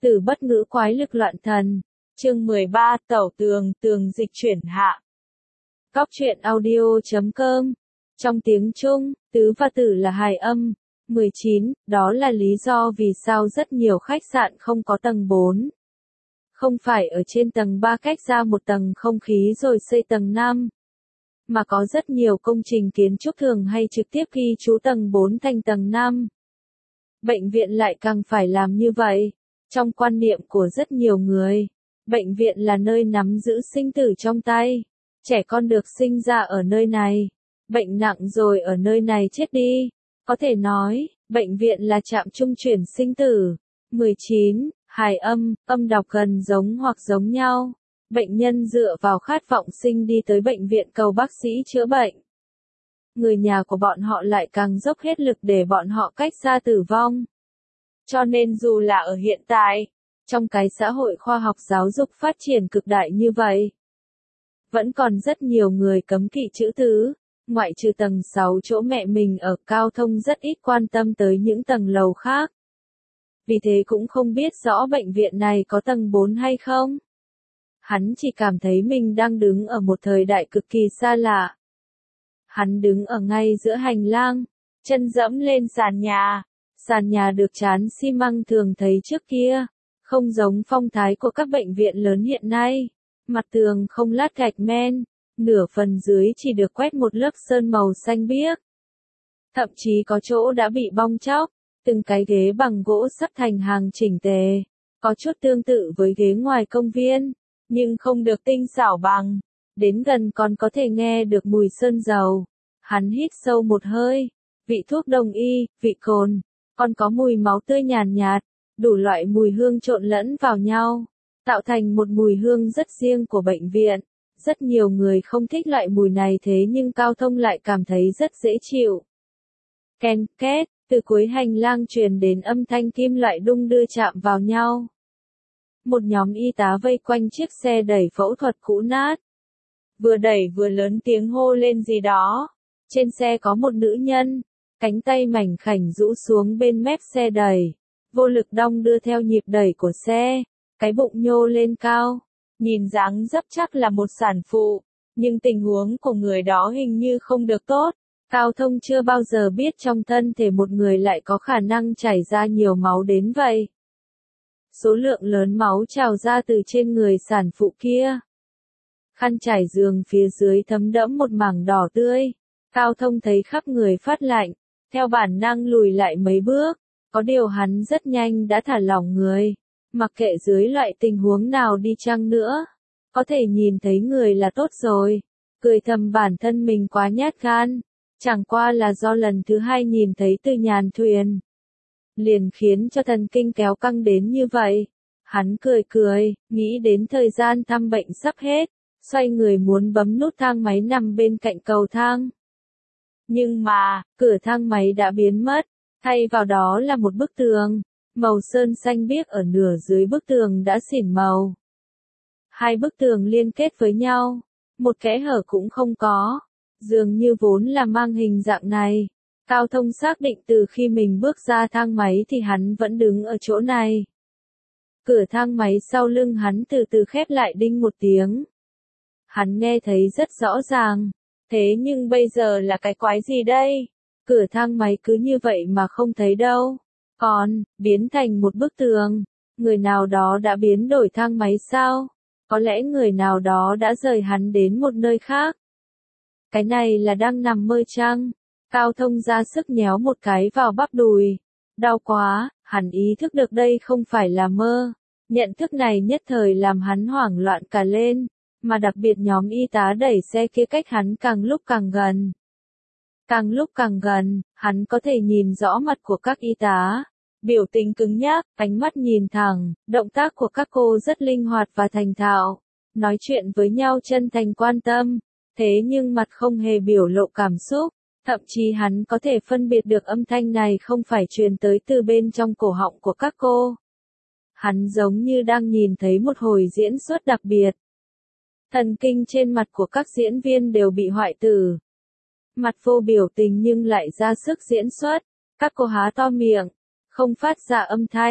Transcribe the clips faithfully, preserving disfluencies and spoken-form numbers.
Từ bất ngữ quái lực loạn thần. Chương mười ba, Tẩu Tường, tường dịch chuyển hạ. Góc truyện audio chấm com. Trong tiếng Trung, tứ và tử là hài âm. mười chín, đó là lý do vì sao rất nhiều khách sạn không có tầng bốn. Không phải ở trên tầng ba cách ra một tầng không khí rồi xây tầng năm. Mà có rất nhiều công trình kiến trúc thường hay trực tiếp ghi chú tầng bốn thành tầng năm. Bệnh viện lại càng phải làm như vậy. Trong quan niệm của rất nhiều người, bệnh viện là nơi nắm giữ sinh tử trong tay. Trẻ con được sinh ra ở nơi này, bệnh nặng rồi ở nơi này chết đi. Có thể nói, bệnh viện là trạm trung chuyển sinh tử. mười chín. Hài âm, âm đọc gần giống hoặc giống nhau. Bệnh nhân dựa vào khát vọng sinh đi tới bệnh viện cầu bác sĩ chữa bệnh. Người nhà của bọn họ lại càng dốc hết lực để bọn họ cách xa tử vong. Cho nên dù là ở hiện tại, trong cái xã hội khoa học giáo dục phát triển cực đại như vậy, vẫn còn rất nhiều người cấm kỵ chữ tứ, ngoại trừ tầng sáu chỗ mẹ mình ở. Cao Thông rất ít quan tâm tới những tầng lầu khác. Vì thế cũng không biết rõ bệnh viện này có tầng bốn hay không. Hắn chỉ cảm thấy mình đang đứng ở một thời đại cực kỳ xa lạ. Hắn đứng ở ngay giữa hành lang, chân dẫm lên sàn nhà. Sàn nhà được trán xi măng thường thấy trước kia, không giống phong thái của các bệnh viện lớn hiện nay. Mặt tường không lát gạch men, nửa phần dưới chỉ được quét một lớp sơn màu xanh biếc. Thậm chí có chỗ đã bị bong tróc, từng cái ghế bằng gỗ sắp thành hàng chỉnh tề, có chút tương tự với ghế ngoài công viên, nhưng không được tinh xảo bằng. Đến gần còn có thể nghe được mùi sơn dầu. Hắn hít sâu một hơi, vị thuốc đông y, vị cồn, còn có mùi máu tươi nhàn nhạt, đủ loại mùi hương trộn lẫn vào nhau, tạo thành một mùi hương rất riêng của bệnh viện. Rất nhiều người không thích loại mùi này thế nhưng Cao Thông lại cảm thấy rất dễ chịu. Ken két, từ cuối hành lang truyền đến âm thanh kim loại đung đưa chạm vào nhau. Một nhóm y tá vây quanh chiếc xe đẩy phẫu thuật cũ nát. Vừa đẩy vừa lớn tiếng hô lên gì đó. Trên xe có một nữ nhân, cánh tay mảnh khảnh rũ xuống bên mép xe đẩy, vô lực đong đưa theo nhịp đẩy của xe, cái bụng nhô lên cao, nhìn dáng dấp chắc là một sản phụ, nhưng tình huống của người đó hình như không được tốt. Cao Thông chưa bao giờ biết trong thân thể một người lại có khả năng chảy ra nhiều máu đến vậy. Số lượng lớn máu trào ra từ trên người sản phụ kia. Khăn trải giường phía dưới thấm đẫm một mảng đỏ tươi. Cao Thông thấy khắp người phát lạnh, theo bản năng lùi lại mấy bước, có điều hắn rất nhanh đã thả lỏng người, mặc kệ dưới loại tình huống nào đi chăng nữa, có thể nhìn thấy người là tốt rồi, cười thầm bản thân mình quá nhát gan, chẳng qua là do lần thứ hai nhìn thấy Từ Nhàn thuyền, liền khiến cho thần kinh kéo căng đến như vậy. Hắn cười cười, nghĩ đến thời gian thăm bệnh sắp hết, xoay người muốn bấm nút thang máy nằm bên cạnh cầu thang. Nhưng mà, cửa thang máy đã biến mất, thay vào đó là một bức tường, màu sơn xanh biếc ở nửa dưới bức tường đã xỉn màu. Hai bức tường liên kết với nhau, một kẽ hở cũng không có, dường như vốn là mang hình dạng này. Cao Thông xác định từ khi mình bước ra thang máy thì hắn vẫn đứng ở chỗ này. Cửa thang máy sau lưng hắn từ từ khép lại đinh một tiếng. Hắn nghe thấy rất rõ ràng. Thế nhưng bây giờ là cái quái gì đây? Cửa thang máy cứ như vậy mà không thấy đâu. Còn, biến thành một bức tường. Người nào đó đã biến đổi thang máy sao? Có lẽ người nào đó đã rời hắn đến một nơi khác. Cái này là đang nằm mơ chăng? Cao Thông ra sức nhéo một cái vào bắp đùi. Đau quá, hắn ý thức được đây không phải là mơ. Nhận thức này nhất thời làm hắn hoảng loạn cả lên. Mà đặc biệt nhóm y tá đẩy xe kia cách hắn càng lúc càng gần. Càng lúc càng gần, hắn có thể nhìn rõ mặt của các y tá. Biểu tình cứng nhắc, ánh mắt nhìn thẳng, động tác của các cô rất linh hoạt và thành thạo. Nói chuyện với nhau chân thành quan tâm, thế nhưng mặt không hề biểu lộ cảm xúc. Thậm chí hắn có thể phân biệt được âm thanh này không phải truyền tới từ bên trong cổ họng của các cô. Hắn giống như đang nhìn thấy một hồi diễn xuất đặc biệt. Thần kinh trên mặt của các diễn viên đều bị hoại tử. Mặt vô biểu tình nhưng lại ra sức diễn xuất. Các cô há to miệng, không phát ra âm thanh.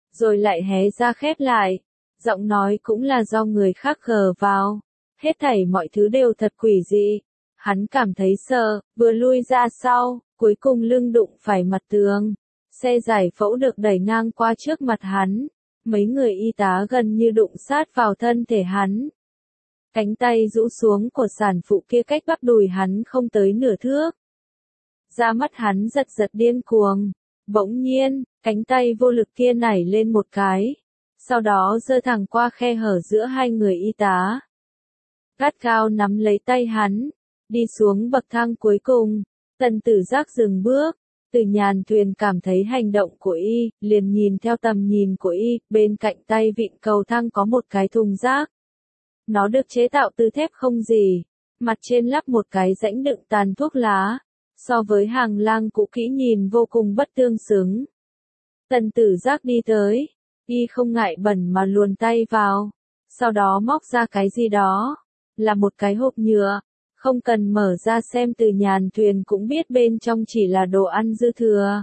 rồi lại hé ra khép lại. Giọng nói cũng là do người khác gờ vào. Hết thảy mọi thứ đều thật quỷ dị. Hắn cảm thấy sợ, vừa lui ra sau, cuối cùng lưng đụng phải mặt tường. Xe giải phẫu được đẩy ngang qua trước mặt hắn. Mấy người y tá gần như đụng sát vào thân thể hắn. Cánh tay rũ xuống của sản phụ kia cách bắp đùi hắn không tới nửa thước. Da mắt hắn giật giật điên cuồng. Bỗng nhiên, cánh tay vô lực kia nảy lên một cái. Sau đó giơ thẳng qua khe hở giữa hai người y tá. Gắt gao nắm lấy tay hắn. Đi xuống bậc thang cuối cùng. Tần Tử Giác dừng bước. Từ Nhàn Tuyền cảm thấy hành động của y, liền nhìn theo tầm nhìn của y, bên cạnh tay vịn cầu thang có một cái thùng rác. Nó được chế tạo từ thép không gì, mặt trên lắp một cái rãnh đựng tàn thuốc lá, so với hàng lang cũ kỹ nhìn vô cùng bất tương xứng. Tần Tử Giác đi tới, y không ngại bẩn mà luồn tay vào, sau đó móc ra cái gì đó, là một cái hộp nhựa. Không cần mở ra xem Từ Nhàn Tuyền cũng biết bên trong chỉ là đồ ăn dư thừa.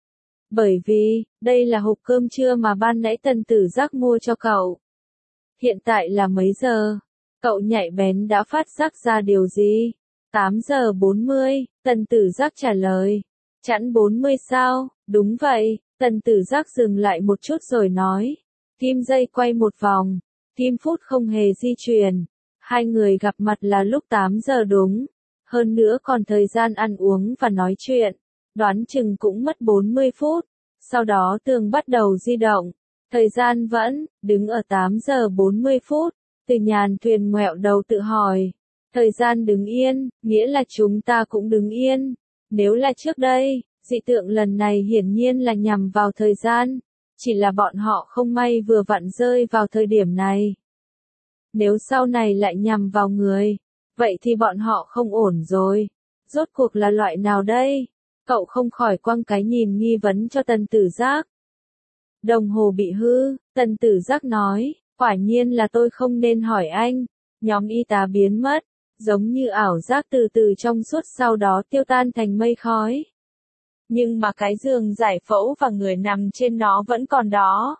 Bởi vì, đây là hộp cơm trưa mà ban nãy Tần Tử Giác mua cho cậu. Hiện tại là mấy giờ? Cậu nhạy bén đã phát giác ra điều gì? tám giờ bốn mươi, Tần Tử Giác trả lời. Chẵn bốn mươi sao? Đúng vậy, Tần Tử Giác dừng lại một chút rồi nói. Kim dây quay một vòng, kim phút không hề di chuyển. Hai người gặp mặt là lúc tám giờ đúng. Hơn nữa còn thời gian ăn uống và nói chuyện. Đoán chừng cũng mất bốn mươi phút. Sau đó tường bắt đầu di động. Thời gian vẫn, đứng ở tám giờ bốn mươi phút. Từ Nhàn Tuyền ngoẹo đầu tự hỏi. Thời gian đứng yên, nghĩa là chúng ta cũng đứng yên. Nếu là trước đây, dị tượng lần này hiển nhiên là nhằm vào thời gian. Chỉ là bọn họ không may vừa vặn rơi vào thời điểm này. Nếu sau này lại nhằm vào người, vậy thì bọn họ không ổn rồi. Rốt cuộc là loại nào đây? Cậu không khỏi quăng cái nhìn nghi vấn cho Tần Tử Giác. Đồng hồ bị hư, Tần Tử Giác nói, quả nhiên là tôi không nên hỏi anh. Nhóm y tá biến mất, giống như ảo giác từ từ trong suốt sau đó tiêu tan thành mây khói. Nhưng mà cái giường giải phẫu và người nằm trên nó vẫn còn đó.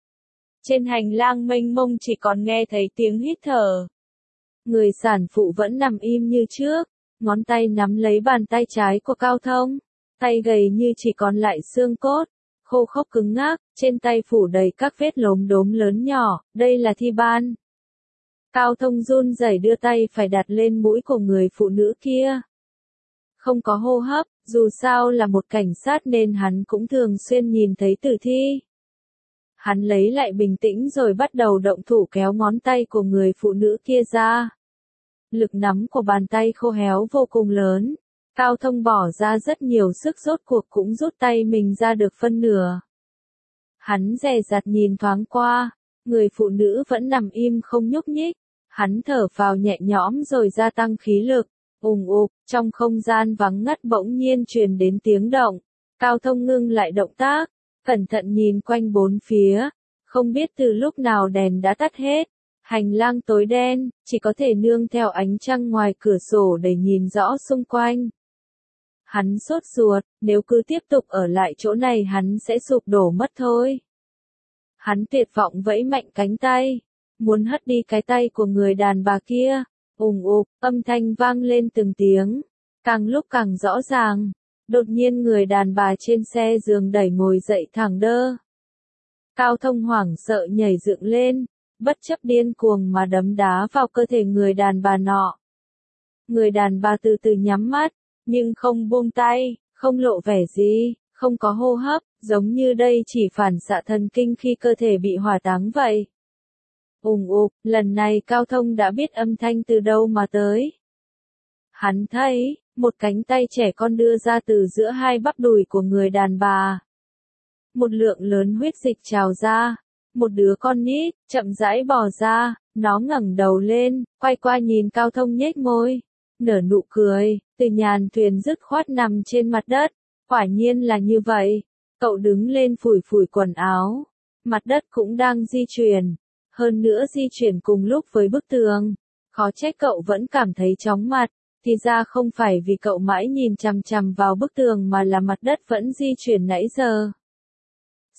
Trên hành lang mênh mông chỉ còn nghe thấy tiếng hít thở. Người sản phụ vẫn nằm im như trước, ngón tay nắm lấy bàn tay trái của Cao Thông, tay gầy như chỉ còn lại xương cốt, khô khốc cứng ngắc, trên tay phủ đầy các vết lốm đốm lớn nhỏ, đây là thi ban. Cao Thông run rẩy đưa tay phải đặt lên mũi của người phụ nữ kia. Không có hô hấp, dù sao là một cảnh sát nên hắn cũng thường xuyên nhìn thấy tử thi. Hắn lấy lại bình tĩnh rồi bắt đầu động thủ kéo ngón tay của người phụ nữ kia ra. Lực nắm của bàn tay khô héo vô cùng lớn. Cao Thông bỏ ra rất nhiều sức rốt cuộc cũng rút tay mình ra được phân nửa. Hắn dè dặt nhìn thoáng qua, người phụ nữ vẫn nằm im không nhúc nhích. Hắn thở phào nhẹ nhõm rồi gia tăng khí lực. Ùng ục, trong không gian vắng ngắt bỗng nhiên truyền đến tiếng động. Cao Thông ngưng lại động tác. Cẩn thận nhìn quanh bốn phía, không biết từ lúc nào đèn đã tắt hết, hành lang tối đen, chỉ có thể nương theo ánh trăng ngoài cửa sổ để nhìn rõ xung quanh. Hắn sốt ruột, nếu cứ tiếp tục ở lại chỗ này hắn sẽ sụp đổ mất thôi. Hắn tuyệt vọng vẫy mạnh cánh tay, muốn hất đi cái tay của người đàn bà kia. Ùng ục, âm thanh vang lên từng tiếng, càng lúc càng rõ ràng. Đột nhiên người đàn bà trên xe giường đẩy ngồi dậy thẳng đơ. Cao Thông hoảng sợ nhảy dựng lên, bất chấp điên cuồng mà đấm đá vào cơ thể người đàn bà nọ. Người đàn bà từ từ nhắm mắt, nhưng không buông tay, không lộ vẻ gì, không có hô hấp, giống như đây chỉ phản xạ thần kinh khi cơ thể bị hỏa táng vậy. Ùng ục, lần này Cao Thông đã biết âm thanh từ đâu mà tới. Hắn thấy, một cánh tay trẻ con đưa ra từ giữa hai bắp đùi của người đàn bà. Một lượng lớn huyết dịch trào ra. Một đứa con nít, chậm rãi bò ra, nó ngẩng đầu lên, quay qua nhìn Cao Thông nhếch môi. Nở nụ cười, Từ Nhàn Tuyền dứt khoát nằm trên mặt đất. Quả nhiên là như vậy. Cậu đứng lên phủi phủi quần áo. Mặt đất cũng đang di chuyển. Hơn nữa di chuyển cùng lúc với bức tường. Khó trách cậu vẫn cảm thấy chóng mặt. Thì ra không phải vì cậu mãi nhìn chằm chằm vào bức tường mà là mặt đất vẫn di chuyển nãy giờ.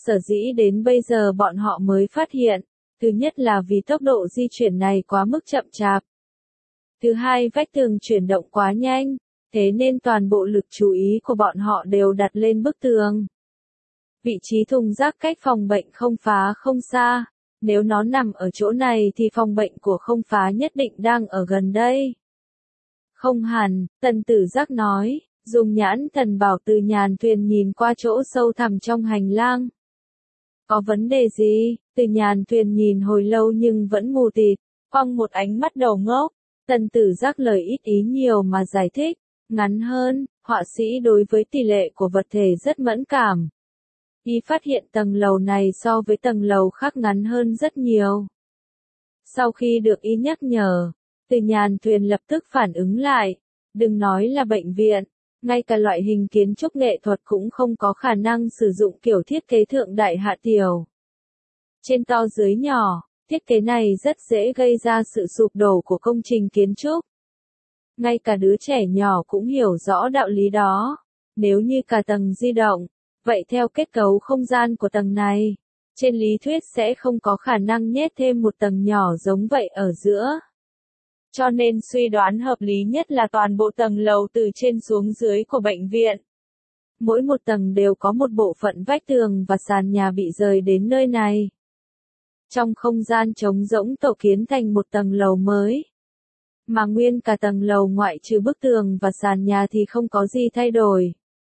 Sở dĩ đến bây giờ bọn họ mới phát hiện, thứ nhất là vì tốc độ di chuyển này quá mức chậm chạp. Thứ hai, vách tường chuyển động quá nhanh, thế nên toàn bộ lực chú ý của bọn họ đều đặt lên bức tường. Vị trí thùng rác cách phòng bệnh không phá không xa, nếu nó nằm ở chỗ này thì phòng bệnh của không phá nhất định đang ở gần đây. Không hẳn, Tần Tử Giác nói, dùng nhãn thần bảo Từ Nhàn Tuyền nhìn qua chỗ sâu thẳm trong hành lang. Có vấn đề gì? Từ Nhàn Tuyền nhìn hồi lâu nhưng vẫn mù tịt, quăng một ánh mắt đầu ngốc. Tần Tử Giác lời ít ý nhiều mà giải thích, ngắn hơn, họa sĩ đối với tỷ lệ của vật thể rất mẫn cảm. Y phát hiện tầng lầu này so với tầng lầu khác ngắn hơn rất nhiều. Sau khi được Y nhắc nhở, Từ Nhàn Tuyền lập tức phản ứng lại, đừng nói là bệnh viện, ngay cả loại hình kiến trúc nghệ thuật cũng không có khả năng sử dụng kiểu thiết kế thượng đại hạ tiểu. Trên to dưới nhỏ, thiết kế này rất dễ gây ra sự sụp đổ của công trình kiến trúc. Ngay cả đứa trẻ nhỏ cũng hiểu rõ đạo lý đó. Nếu như cả tầng di động, vậy theo kết cấu không gian của tầng này, trên lý thuyết sẽ không có khả năng nhét thêm một tầng nhỏ giống vậy ở giữa. Cho nên suy đoán hợp lý nhất là toàn bộ tầng lầu từ trên xuống dưới của bệnh viện. Mỗi một tầng đều có một bộ phận vách tường và sàn nhà bị rời đến nơi này. Trong không gian trống rỗng tổ kiến thành một tầng lầu mới. Mà nguyên cả tầng lầu ngoại trừ bức tường và sàn nhà thì không có gì thay đổi.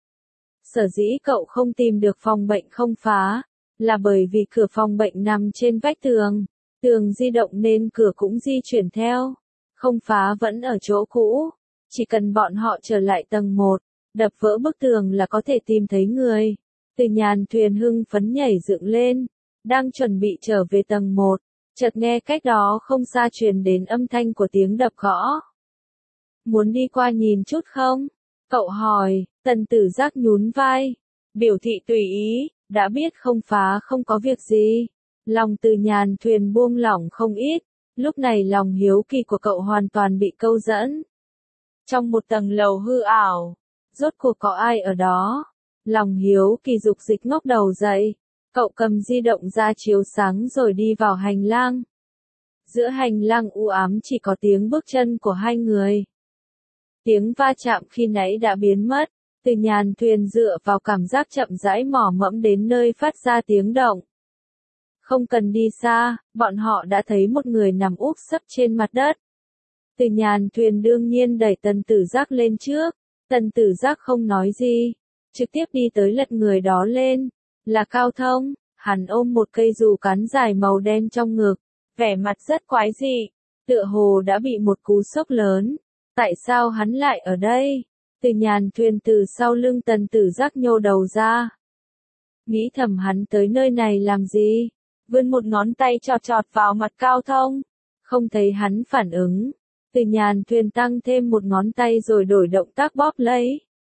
Sở dĩ cậu không tìm được phòng bệnh không phá, là bởi vì cửa phòng bệnh nằm trên vách tường, tường di động nên cửa cũng di chuyển theo. Không phá vẫn ở chỗ cũ, chỉ cần bọn họ trở lại tầng một, đập vỡ bức tường là có thể tìm thấy người. Từ Nhàn Tuyền hưng phấn nhảy dựng lên, đang chuẩn bị trở về tầng một, chợt nghe cách đó không xa truyền đến âm thanh của tiếng đập gõ. Muốn đi qua nhìn chút không? Cậu hỏi. Tần Tử Giác nhún vai, biểu thị tùy ý, đã biết không phá không có việc gì. Lòng Từ Nhàn Tuyền buông lỏng không ít, lúc này lòng hiếu kỳ của cậu hoàn toàn bị câu dẫn. Trong một tầng lầu hư ảo, rốt cuộc có ai ở đó? Lòng hiếu kỳ dục dịch ngóc đầu dậy, cậu cầm di động ra chiếu sáng rồi đi vào hành lang. Giữa hành lang u ám chỉ có tiếng bước chân của hai người. Tiếng va chạm khi nãy đã biến mất. Từ Nhàn Tuyền dựa vào cảm giác chậm rãi mò mẫm đến nơi phát ra tiếng động. Không cần đi xa, bọn họ đã thấy một người nằm úp sấp trên mặt đất. Từ Nhàn Tuyền đương nhiên đẩy Tần Tử Giác lên trước. Tần Tử Giác không nói gì, trực tiếp đi tới lật người đó lên. Là Cao Thông, hắn ôm một cây dù cán dài màu đen trong ngực, vẻ mặt rất quái dị, tựa hồ đã bị một cú sốc lớn. Tại sao hắn lại ở đây? Từ Nhàn Tuyền từ sau lưng Tần Tử Giác nhô đầu ra. Nghĩ thầm hắn tới nơi này làm gì? Vươn một ngón tay chọt chọt vào mặt Cao Thông. Không thấy hắn phản ứng. Từ Nhàn Tuyền tăng thêm một ngón tay rồi đổi động tác bóp lấy.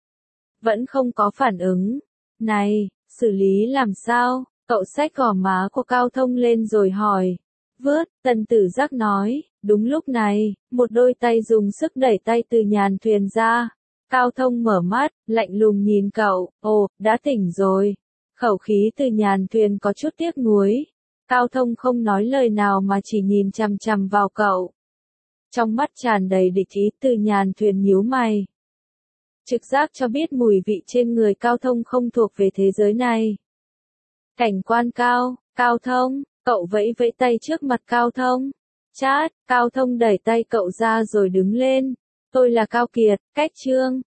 Vẫn không có phản ứng. Này, xử lý làm sao? Cậu xách gò má của Cao Thông lên rồi hỏi. Vớt, Tần Tử Giác nói. Đúng lúc này, một đôi tay dùng sức đẩy tay Từ Nhàn Tuyền ra. Cao Thông mở mắt, lạnh lùng nhìn cậu, ồ, đã tỉnh rồi. Khẩu khí Từ Nhàn Tuyền có chút tiếc nuối. Cao Thông không nói lời nào mà chỉ nhìn chằm chằm vào cậu. Trong mắt tràn đầy địch ý. Từ Nhàn Tuyền nhíu mày. Trực giác cho biết mùi vị trên người Cao Thông không thuộc về thế giới này. Cảnh quan Cao, Cao Thông, cậu vẫy vẫy tay trước mặt Cao Thông. Chát, Cao Thông đẩy tay cậu ra rồi đứng lên. Tôi là Cao Kiệt, cách Trương.